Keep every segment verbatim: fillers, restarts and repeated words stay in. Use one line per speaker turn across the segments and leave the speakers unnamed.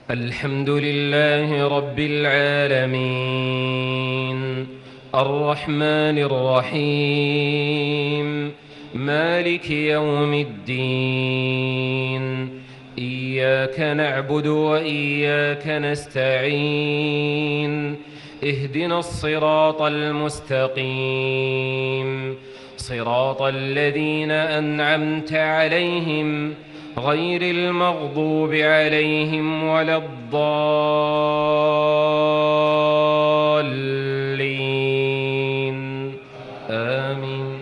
الحمد لله رب العالمين الرحمن الرحيم مالك يوم الدين إياك نعبد وإياك نستعين اهدنا الصراط المستقيم صراط الذين أنعمت عليهم غير المغضوب عليهم ولا الضالين آمين.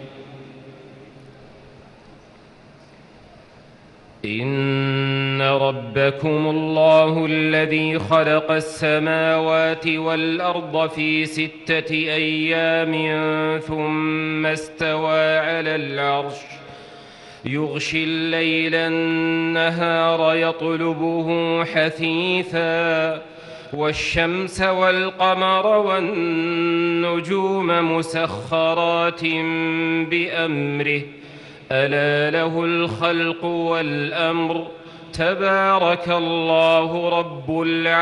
إن ربكم الله الذي خلق السماوات والأرض في ستة أيام ثم استوى على العرش يغشي الليل النهار يطلبه حثيثا والشمس والقمر والنجوم مسخرات بأمره ألا له الخلق والأمر تبارك الله رب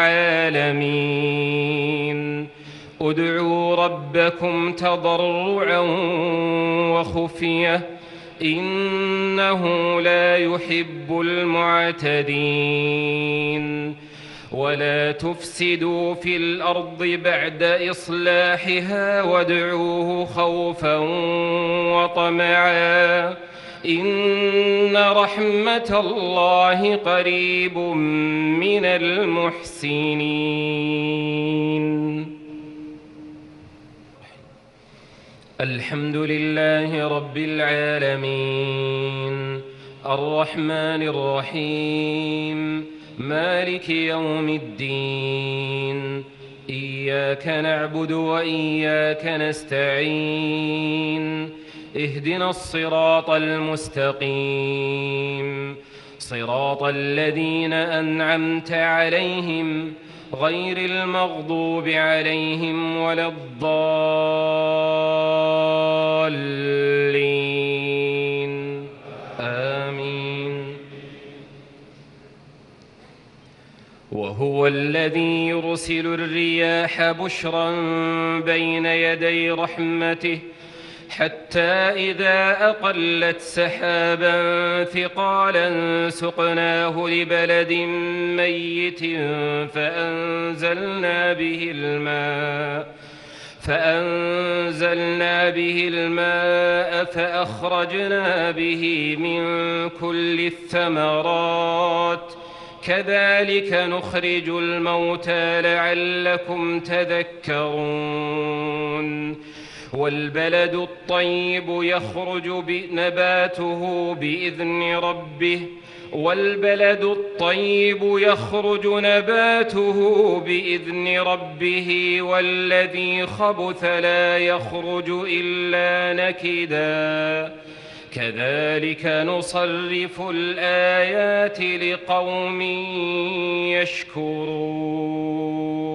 العالمين. ادعوا ربكم تضرعا وخفية إنه لا يحب المعتدين. ولا تفسدوا في الأرض بعد إصلاحها وادعوه خوفا وطمعا إن رحمة الله قريب من المحسنين. الحمد لله رب العالمين الرحمن الرحيم مالك يوم الدين إياك نعبد وإياك نستعين اهدنا الصراط المستقيم صراط الذين أنعمت عليهم غير المغضوب عليهم ولا الضالين آمين. وهو الذي يرسل الرياح بشرا بين يدي رحمته حتى إذا أقلت سحابا ثقالا سقناه لبلد ميت فأنزلنا به الماء فأنزلنا به الماء فأخرجنا به من كل الثمرات كذلك نخرج الموتى لعلكم تذكرون. والبلد الطيب يخرج نباته بإذن ربه والبلد الطيب يخرج نباته بإذن ربه والذي خبث لا يخرج إلا نكدا كذلك نصرف الآيات لقوم يشكرون.